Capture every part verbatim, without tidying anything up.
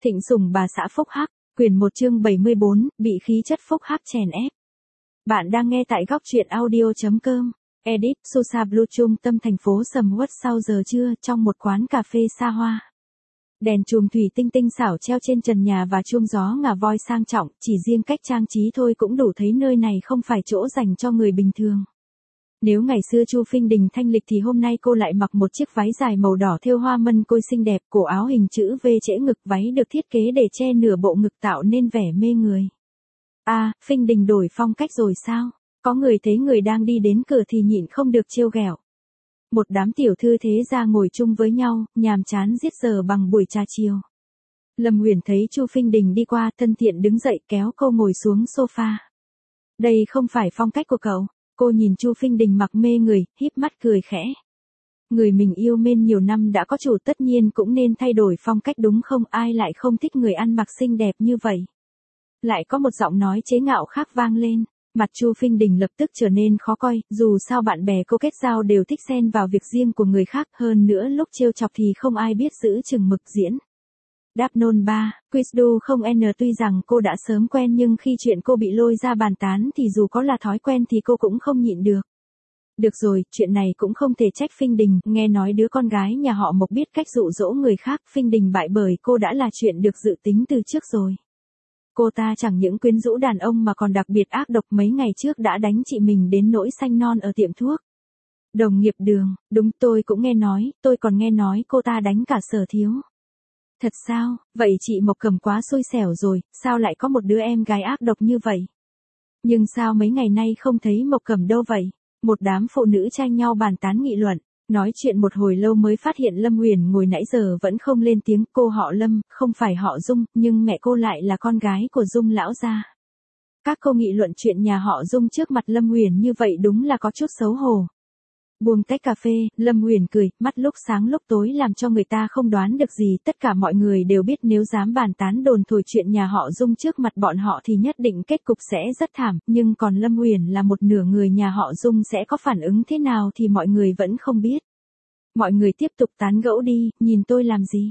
Thịnh sủng bà xã phúc hắc, quyền một chương bảy mươi bốn, bị khí chất phúc hắc chèn ép. Bạn đang nghe tại góc truyện audio.com. Edit, Susa Blue trung tâm thành phố sầm uất sau giờ trưa trong một quán cà phê xa hoa. Đèn chùm thủy tinh tinh xảo treo trên trần nhà và chuông gió ngà voi sang trọng, chỉ riêng cách trang trí thôi cũng đủ thấy nơi này không phải chỗ dành cho người bình thường. Nếu ngày xưa Chu Phinh Đình thanh lịch thì hôm nay cô lại mặc một chiếc váy dài màu đỏ thêu hoa mân côi xinh đẹp, cổ áo hình chữ V trễ ngực, váy được thiết kế để che nửa bộ ngực tạo nên vẻ mê người. À, Phinh Đình đổi phong cách rồi sao? Có người thấy người đang đi đến cửa thì nhịn không được trêu ghẹo. Một đám tiểu thư thế gia ngồi chung với nhau, nhàm chán giết giờ bằng buổi trà chiều. Lâm Uyển thấy Chu Phinh Đình đi qua, thân thiện đứng dậy kéo cô ngồi xuống sofa. Đây không phải phong cách của cậu. Cô nhìn Chu Phinh Đình mặc mê người, híp mắt cười khẽ. Người mình yêu mến nhiều năm đã có chủ, tất nhiên cũng nên thay đổi phong cách đúng không? Ai lại không thích người ăn mặc xinh đẹp như vậy? Lại có một giọng nói chế ngạo khác vang lên. Mặt Chu Phinh Đình lập tức trở nên khó coi, dù sao bạn bè cô kết giao đều thích xen vào việc riêng của người khác, hơn nữa lúc trêu chọc thì không ai biết giữ chừng mực diễn. Đáp nôn ba, Quizdu không N tuy rằng cô đã sớm quen nhưng khi chuyện cô bị lôi ra bàn tán thì dù có là thói quen thì cô cũng không nhịn được. Được rồi, chuyện này cũng không thể trách Phinh Đình, nghe nói đứa con gái nhà họ Mộc biết cách dụ dỗ người khác, Phinh Đình bại bởi cô đã là chuyện được dự tính từ trước rồi. Cô ta chẳng những quyến rũ đàn ông mà còn đặc biệt ác độc, mấy ngày trước đã đánh chị mình đến nỗi xanh non ở tiệm thuốc. Đồng nghiệp Đường, đúng tôi cũng nghe nói, tôi còn nghe nói cô ta đánh cả Sở Thiếu. Thật sao, vậy chị Mộc Cầm quá xui xẻo rồi, sao lại có một đứa em gái ác độc như vậy? Nhưng sao mấy ngày nay không thấy Mộc Cầm đâu vậy? Một đám phụ nữ tranh nhau bàn tán nghị luận, nói chuyện một hồi lâu mới phát hiện Lâm Uyển ngồi nãy giờ vẫn không lên tiếng. Cô họ Lâm, không phải họ Dung, nhưng mẹ cô lại là con gái của Dung lão gia. Các cô nghị luận chuyện nhà họ Dung trước mặt Lâm Uyển như vậy đúng là có chút xấu hổ. Buông tách cà phê, Lâm Uyển cười, mắt lúc sáng lúc tối làm cho người ta không đoán được gì. Tất cả mọi người đều biết nếu dám bàn tán đồn thổi chuyện nhà họ Dung trước mặt bọn họ thì nhất định kết cục sẽ rất thảm, nhưng còn Lâm Uyển là một nửa người nhà họ Dung sẽ có phản ứng thế nào thì mọi người vẫn không biết. Mọi người tiếp tục tán gẫu đi, nhìn tôi làm gì?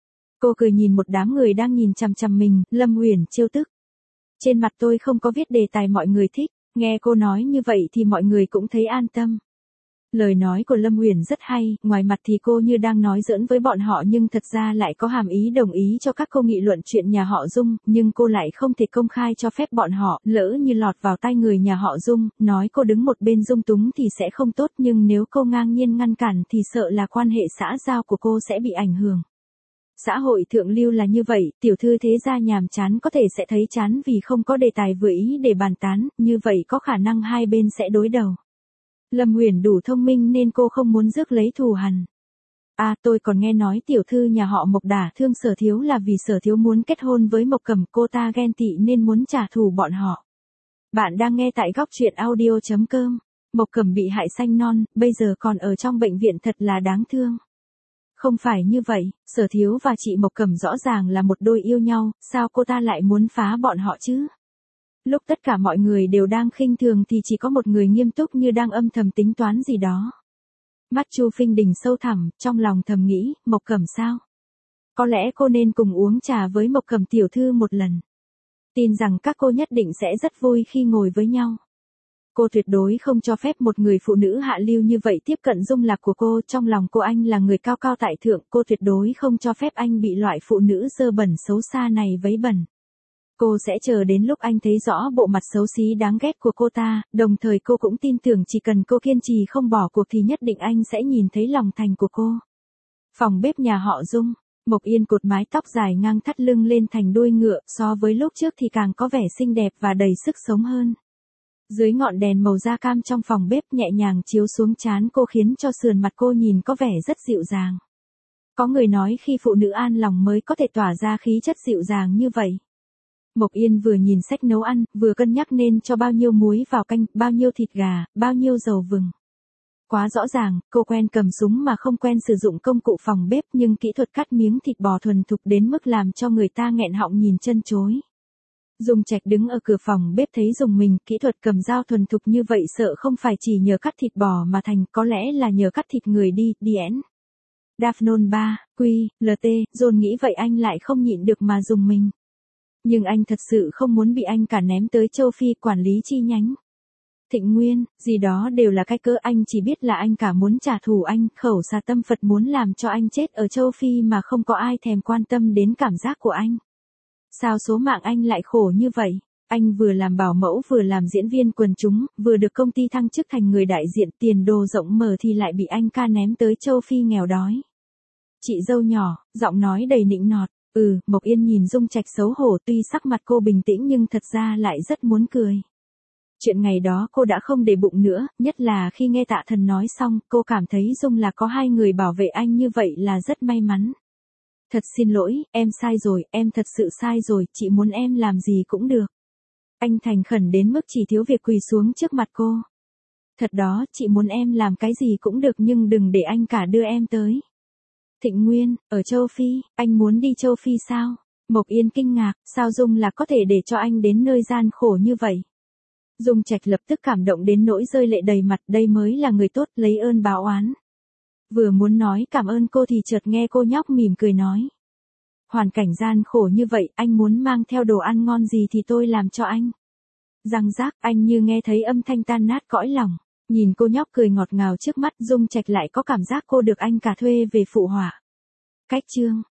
Cô cười nhìn một đám người đang nhìn chằm chằm mình, Lâm Uyển trêu tức. Trên mặt tôi không có viết đề tài mọi người thích, nghe cô nói như vậy thì mọi người cũng thấy an tâm. Lời nói của Lâm Uyển rất hay, ngoài mặt thì cô như đang nói giỡn với bọn họ nhưng thật ra lại có hàm ý đồng ý cho các cô nghị luận chuyện nhà họ Dung, nhưng cô lại không thể công khai cho phép bọn họ, lỡ như lọt vào tai người nhà họ Dung, nói cô đứng một bên dung túng thì sẽ không tốt, nhưng nếu cô ngang nhiên ngăn cản thì sợ là quan hệ xã giao của cô sẽ bị ảnh hưởng. Xã hội thượng lưu là như vậy, tiểu thư thế gia nhàm chán có thể sẽ thấy chán vì không có đề tài vừa ý để bàn tán, như vậy có khả năng hai bên sẽ đối đầu. Lâm Uyển đủ thông minh nên cô không muốn rước lấy thù hằn. À, tôi còn nghe nói tiểu thư nhà họ Mộc đả thương Sở Thiếu là vì Sở Thiếu muốn kết hôn với Mộc Cầm, cô ta ghen tị nên muốn trả thù bọn họ. Bạn đang nghe tại góc truyện audio.com. Mộc Cầm bị hại xanh non, bây giờ còn ở trong bệnh viện, thật là đáng thương. Không phải như vậy, Sở Thiếu và chị Mộc Cầm rõ ràng là một đôi yêu nhau, sao cô ta lại muốn phá bọn họ chứ? Lúc tất cả mọi người đều đang khinh thường thì chỉ có một người nghiêm túc như đang âm thầm tính toán gì đó. Mắt Chu Phinh Đình sâu thẳm, trong lòng thầm nghĩ, Mộc Cầm sao? Có lẽ cô nên cùng uống trà với Mộc Cầm tiểu thư một lần. Tin rằng các cô nhất định sẽ rất vui khi ngồi với nhau. Cô tuyệt đối không cho phép một người phụ nữ hạ lưu như vậy tiếp cận Dung Lạc của cô, trong lòng cô anh là người cao cao tại thượng, cô tuyệt đối không cho phép anh bị loại phụ nữ dơ bẩn xấu xa này vấy bẩn. Cô sẽ chờ đến lúc anh thấy rõ bộ mặt xấu xí đáng ghét của cô ta, đồng thời cô cũng tin tưởng chỉ cần cô kiên trì không bỏ cuộc thì nhất định anh sẽ nhìn thấy lòng thành của cô. Phòng bếp nhà họ Dung, Mộc Yên cột mái tóc dài ngang thắt lưng lên thành đuôi ngựa, so với lúc trước thì càng có vẻ xinh đẹp và đầy sức sống hơn. Dưới ngọn đèn màu da cam trong phòng bếp nhẹ nhàng chiếu xuống trán cô khiến cho sườn mặt cô nhìn có vẻ rất dịu dàng. Có người nói khi phụ nữ an lòng mới có thể tỏa ra khí chất dịu dàng như vậy. Mộc Yên vừa nhìn sách nấu ăn, vừa cân nhắc nên cho bao nhiêu muối vào canh, bao nhiêu thịt gà, bao nhiêu dầu vừng. Quá rõ ràng, cô quen cầm súng mà không quen sử dụng công cụ phòng bếp, nhưng kỹ thuật cắt miếng thịt bò thuần thục đến mức làm cho người ta nghẹn họng nhìn chân chối. Dung Trạch đứng ở cửa phòng bếp thấy dùng mình, kỹ thuật cầm dao thuần thục như vậy sợ không phải chỉ nhờ cắt thịt bò mà thành, có lẽ là nhờ cắt thịt người đi, đi én. Daphne ba, Q, lờ tê, John nghĩ vậy anh lại không nhịn được mà dùng mình. Nhưng anh thật sự không muốn bị anh cả ném tới châu Phi quản lý chi nhánh. Thịnh Nguyên, gì đó đều là cái cớ, anh chỉ biết là anh cả muốn trả thù anh, khẩu xà tâm Phật muốn làm cho anh chết ở châu Phi mà không có ai thèm quan tâm đến cảm giác của anh. Sao số mạng anh lại khổ như vậy? Anh vừa làm bảo mẫu vừa làm diễn viên quần chúng, vừa được công ty thăng chức thành người đại diện, tiền đồ rộng mở thì lại bị anh ca ném tới châu Phi nghèo đói. Chị dâu nhỏ, giọng nói đầy nịnh nọt. Ừ, Mộc Yên nhìn Dung Trạch xấu hổ, tuy sắc mặt cô bình tĩnh nhưng thật ra lại rất muốn cười. Chuyện ngày đó cô đã không để bụng nữa, nhất là khi nghe Tạ Thần nói xong, cô cảm thấy Dung là có hai người bảo vệ anh như vậy là rất may mắn. Thật xin lỗi, em sai rồi, em thật sự sai rồi, chị muốn em làm gì cũng được. Anh thành khẩn đến mức chỉ thiếu việc quỳ xuống trước mặt cô. Thật đó, chị muốn em làm cái gì cũng được nhưng đừng để anh cả đưa em tới. Thịnh Nguyên, ở châu Phi, anh muốn đi châu Phi sao? Mộc Yên kinh ngạc, sao Dung là có thể để cho anh đến nơi gian khổ như vậy? Dung Trạch lập tức cảm động đến nỗi rơi lệ đầy mặt, đây mới là người tốt, lấy ơn báo oán. Vừa muốn nói cảm ơn cô thì chợt nghe cô nhóc mỉm cười nói. Hoàn cảnh gian khổ như vậy, anh muốn mang theo đồ ăn ngon gì thì tôi làm cho anh. Răng rác, anh như nghe thấy âm thanh tan nát cõi lòng. Nhìn cô nhóc cười ngọt ngào trước mắt, Dung Trạch lại có cảm giác cô được anh cả thuê về phụ họa. Cách chương